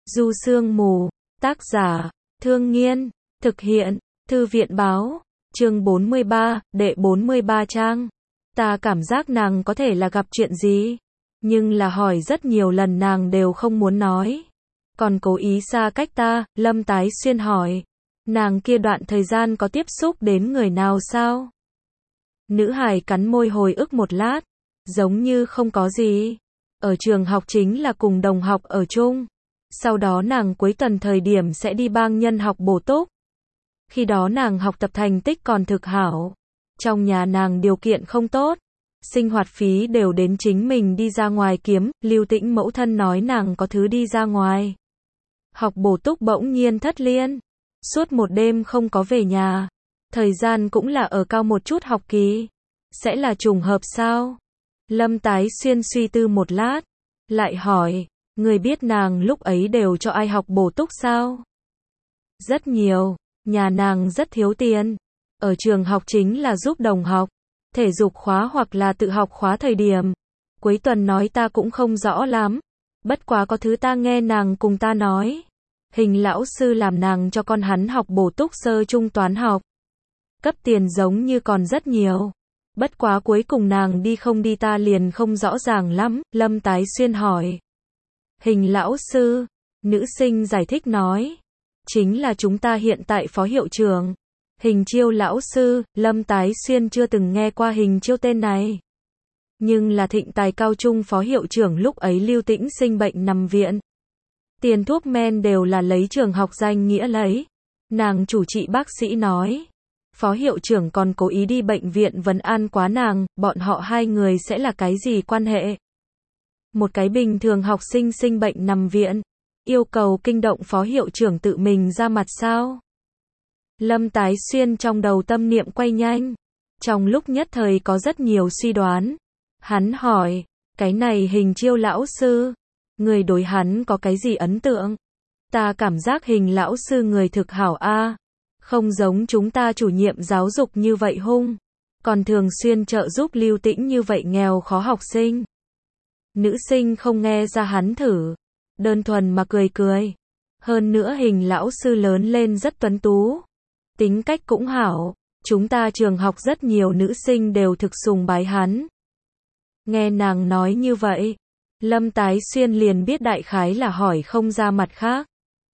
Du Sương Mù, tác giả, Thương Nghiên, thực hiện, Thư viện báo, chương 43, đệ 43 trang. Ta cảm giác nàng có thể là gặp chuyện gì, nhưng là hỏi rất nhiều lần nàng đều không muốn nói. Còn cố ý xa cách ta, Lâm Tái Xuyên hỏi. Nàng kia đoạn thời gian có tiếp xúc đến người nào sao? Nữ hài cắn môi hồi ức một lát, giống như không có gì. Ở trường học chính là cùng đồng học ở chung. Sau đó nàng cuối tuần thời điểm sẽ đi bang nhân học bổ túc. Khi đó nàng học tập thành tích còn thực hảo. Trong nhà nàng điều kiện không tốt. Sinh hoạt phí đều đến chính mình đi ra ngoài kiếm. Lưu Tĩnh mẫu thân nói nàng có thứ đi ra ngoài. Học bổ túc bỗng nhiên thất liên. Suốt một đêm không có về nhà. Thời gian cũng là ở cao một chút học kỳ. Sẽ là trùng hợp sao? Lâm Tái Xuyên suy tư một lát. Lại hỏi, người biết nàng lúc ấy đều cho ai học bổ túc sao? Rất nhiều. Nhà nàng rất thiếu tiền. Ở trường học chính là giúp đồng học. Thể dục khóa hoặc là tự học khóa thời điểm. Cuối tuần nói ta cũng không rõ lắm. Bất quá có thứ ta nghe nàng cùng ta nói. Hình lão sư làm nàng cho con hắn học bổ túc sơ trung toán học. Cấp tiền giống như còn rất nhiều. Bất quá cuối cùng nàng đi không đi ta liền không rõ ràng lắm. Lâm Tái Xuyên hỏi. Hình lão sư. Nữ sinh giải thích nói. Chính là chúng ta hiện tại phó hiệu trưởng. Hình Chiêu lão sư. Lâm Tái Xuyên chưa từng nghe qua Hình Chiêu tên này. Nhưng là Thịnh Tài cao trung phó hiệu trưởng lúc ấy Lưu Tĩnh sinh bệnh nằm viện. Tiền thuốc men đều là lấy trường học danh nghĩa lấy. Nàng chủ trị bác sĩ nói. Phó hiệu trưởng còn cố ý đi bệnh viện vấn an quá nàng, bọn họ hai người sẽ là cái gì quan hệ? Một cái bình thường học sinh sinh bệnh nằm viện, yêu cầu kinh động phó hiệu trưởng tự mình ra mặt sao? Lâm Tái Xuyên trong đầu tâm niệm quay nhanh. Trong lúc nhất thời có rất nhiều suy đoán. Hắn hỏi, cái này Hình Chiêu lão sư, người đối hắn có cái gì ấn tượng? Ta cảm giác Hình lão sư người thực hảo a. Không giống chúng ta chủ nhiệm giáo dục như vậy hung. Còn thường xuyên trợ giúp Lưu Tĩnh như vậy nghèo khó học sinh. Nữ sinh không nghe ra hắn thử. Đơn thuần mà cười cười. Hơn nữa Hình lão sư lớn lên rất tuấn tú. Tính cách cũng hảo. Chúng ta trường học rất nhiều nữ sinh đều thực sùng bái hắn. Nghe nàng nói như vậy. Lâm Tái Xuyên liền biết đại khái là hỏi không ra mặt khác.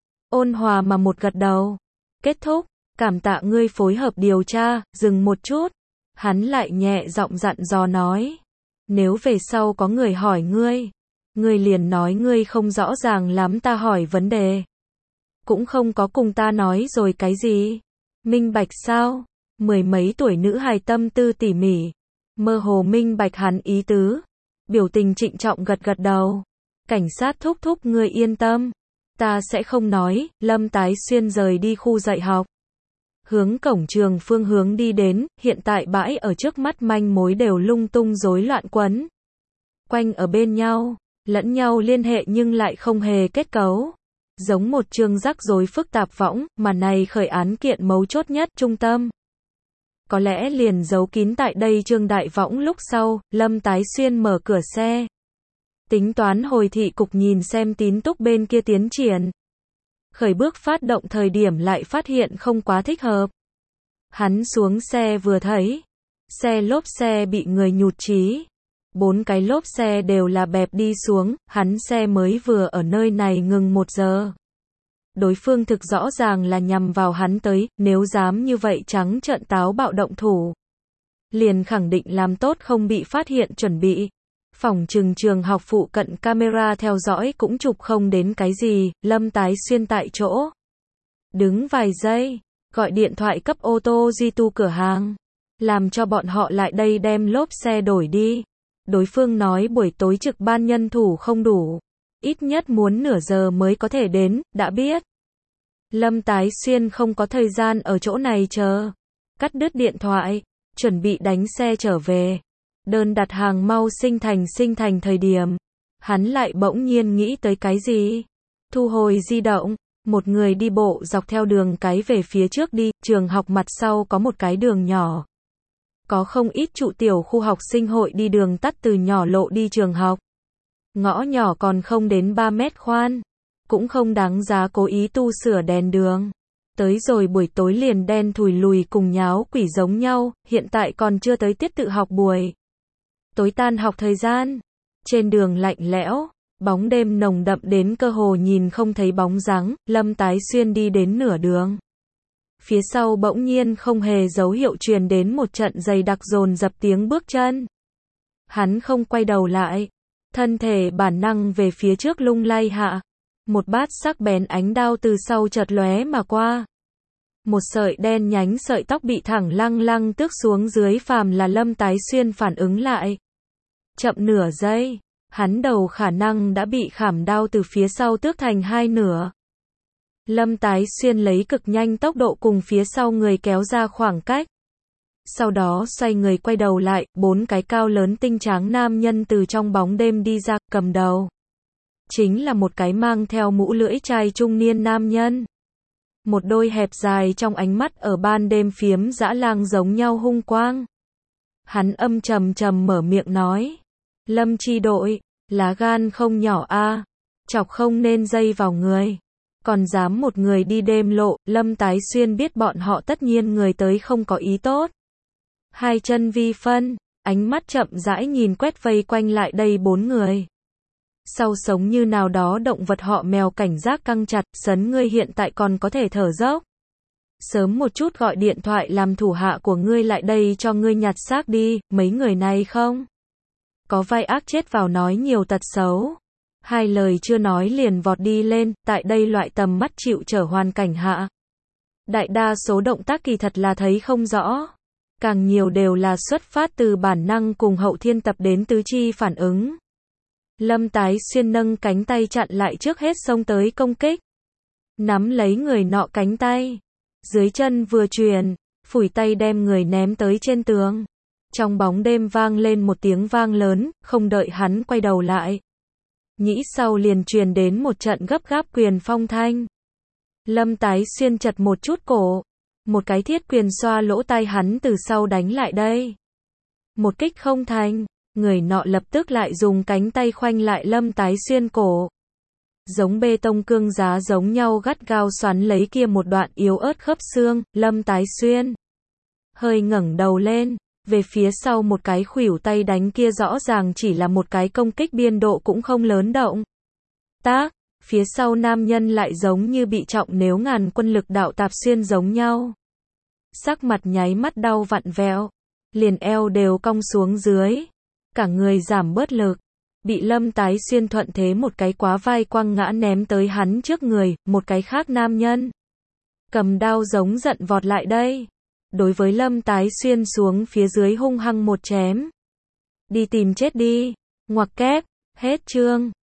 Ôn hòa mà một gật đầu. Kết thúc. Cảm tạ ngươi phối hợp điều tra, dừng một chút. Hắn lại nhẹ giọng dặn dò nói. Nếu về sau có người hỏi ngươi liền nói ngươi không rõ ràng lắm ta hỏi vấn đề. Cũng không có cùng ta nói rồi cái gì. Minh bạch sao? Mười mấy tuổi nữ hài tâm tư tỉ mỉ. Mơ hồ minh bạch hắn ý tứ. Biểu tình trịnh trọng gật gật đầu. Cảnh sát thúc thúc ngươi yên tâm. Ta sẽ không nói. Lâm Tái Xuyên rời đi khu dạy học. Hướng cổng trường phương hướng đi đến, hiện tại bãi ở trước mắt manh mối đều lung tung rối loạn quấn. Quanh ở bên nhau, lẫn nhau liên hệ nhưng lại không hề kết cấu. Giống một chương rắc rối phức tạp võng, mà này khởi án kiện mấu chốt nhất trung tâm. Có lẽ liền giấu kín tại đây chương đại võng lúc sau, Lâm Tái Xuyên mở cửa xe. Tính toán hồi thị cục nhìn xem tín túc bên kia tiến triển. Khởi bước phát động thời điểm lại phát hiện không quá thích hợp. Hắn xuống xe vừa thấy. Xe lốp xe bị người nhụt chí. 4 cái lốp xe đều là bẹp đi xuống. Hắn xe mới vừa ở nơi này ngừng 1 giờ. Đối phương thực rõ ràng là nhằm vào hắn tới. Nếu dám như vậy trắng trợn táo bạo động thủ. Liền khẳng định làm tốt không bị phát hiện chuẩn bị. Phòng trường học phụ cận camera theo dõi cũng chụp không đến cái gì. Lâm Tái Xuyên tại chỗ. Đứng vài giây. Gọi điện thoại cấp ô tô di tu cửa hàng. Làm cho bọn họ lại đây đem lốp xe đổi đi. Đối phương nói buổi tối trực ban nhân thủ không đủ. Ít nhất muốn nửa giờ mới có thể đến, đã biết. Lâm Tái Xuyên không có thời gian ở chỗ này chờ. Cắt đứt điện thoại. Chuẩn bị đánh xe trở về. Đơn đặt hàng mau sinh thành thời điểm. Hắn lại bỗng nhiên nghĩ tới cái gì? Thu hồi di động. Một người đi bộ dọc theo đường cái về phía trước đi. Trường học mặt sau có một cái đường nhỏ. Có không ít trụ tiểu khu học sinh hội đi đường tắt từ nhỏ lộ đi trường học. Ngõ nhỏ còn không đến 3 mét khoan. cũng không đáng giá cố ý tu sửa đèn đường. Tới rồi buổi tối liền đen thùi lùi cùng nháo quỷ giống nhau, hiện tại còn chưa tới tiết tự học buổi. Tối tan học thời gian, trên đường lạnh lẽo, bóng đêm nồng đậm đến cơ hồ nhìn không thấy bóng dáng, Lâm Tái Xuyên đi đến nửa đường. Phía sau bỗng nhiên không hề dấu hiệu truyền đến một trận dày đặc dồn dập tiếng bước chân. Hắn không quay đầu lại, thân thể bản năng về phía trước lung lay hạ. Một bát sắc bén ánh đao từ sau chợt lóe mà qua. Một sợi đen nhánh sợi tóc bị thẳng lăng lăng tước xuống dưới, phàm là Lâm Tái Xuyên phản ứng lại. Chậm nửa giây, hắn đầu khả năng đã bị khảm đao từ phía sau tước thành hai nửa. Lâm Tái Xuyên lấy cực nhanh tốc độ cùng phía sau người kéo ra khoảng cách. Sau đó xoay người quay đầu lại, 4 cái cao lớn tinh tráng nam nhân từ trong bóng đêm đi ra, cầm đầu. Chính là một cái mang theo mũ lưỡi chai trung niên nam nhân. Một đôi hẹp dài trong ánh mắt ở ban đêm phiếm dã lang giống nhau hung quang. Hắn âm trầm trầm mở miệng nói. Lâm chi đội, lá gan không nhỏ a, chọc không nên dây vào người. Còn dám một người đi đêm lộ, Lâm Tái Xuyên biết bọn họ tất nhiên người tới không có ý tốt. Hai chân vi phân, ánh mắt chậm rãi nhìn quét vây quanh lại đây 4 người. Sau sống như nào đó động vật họ mèo cảnh giác căng chặt, sấn ngươi hiện tại còn có thể thở dốc. Sớm một chút gọi điện thoại làm thủ hạ của ngươi lại đây cho ngươi nhặt xác đi, mấy người này không? Có vai ác chết vào nói nhiều tật xấu. Hai lời chưa nói liền vọt đi lên, tại đây loại tầm mắt chịu trở hoàn cảnh hạ. Đại đa số động tác kỳ thật là thấy không rõ. Càng nhiều đều là xuất phát từ bản năng cùng hậu thiên tập đến tứ chi phản ứng. Lâm Tái Xuyên nâng cánh tay chặn lại trước hết xông tới công kích. Nắm lấy người nọ cánh tay. Dưới chân vừa truyền, phủi tay đem người ném tới trên tường. Trong bóng đêm vang lên một tiếng vang lớn, không đợi hắn quay đầu lại. Nhĩ sau liền truyền đến một trận gấp gáp quyền phong thanh. Lâm Tái Xuyên chật một chút cổ. Một cái thiết quyền xoa lỗ tai hắn từ sau đánh lại đây. Một kích không thành, người nọ lập tức lại dùng cánh tay khoanh lại Lâm Tái Xuyên cổ. Giống bê tông cương giá giống nhau gắt gao xoắn lấy kia một đoạn yếu ớt khớp xương, Lâm Tái Xuyên hơi ngẩng đầu lên, về phía sau một cái khuỷu tay đánh kia rõ ràng chỉ là một cái công kích biên độ cũng không lớn động. Tác, phía sau nam nhân lại giống như bị trọng nếu ngàn quân lực đạo tạp xuyên giống nhau. Sắc mặt nháy mắt đau vặn vẹo, liền eo đều cong xuống dưới, cả người giảm bớt lực, bị Lâm Tái Xuyên thuận thế một cái quá vai quăng ngã ném tới hắn trước người, một cái khác nam nhân cầm đao giống giận vọt lại đây, đối với Lâm Tái Xuyên xuống phía dưới hung hăng một chém. Đi tìm chết đi, ngoặc kép, hết chương.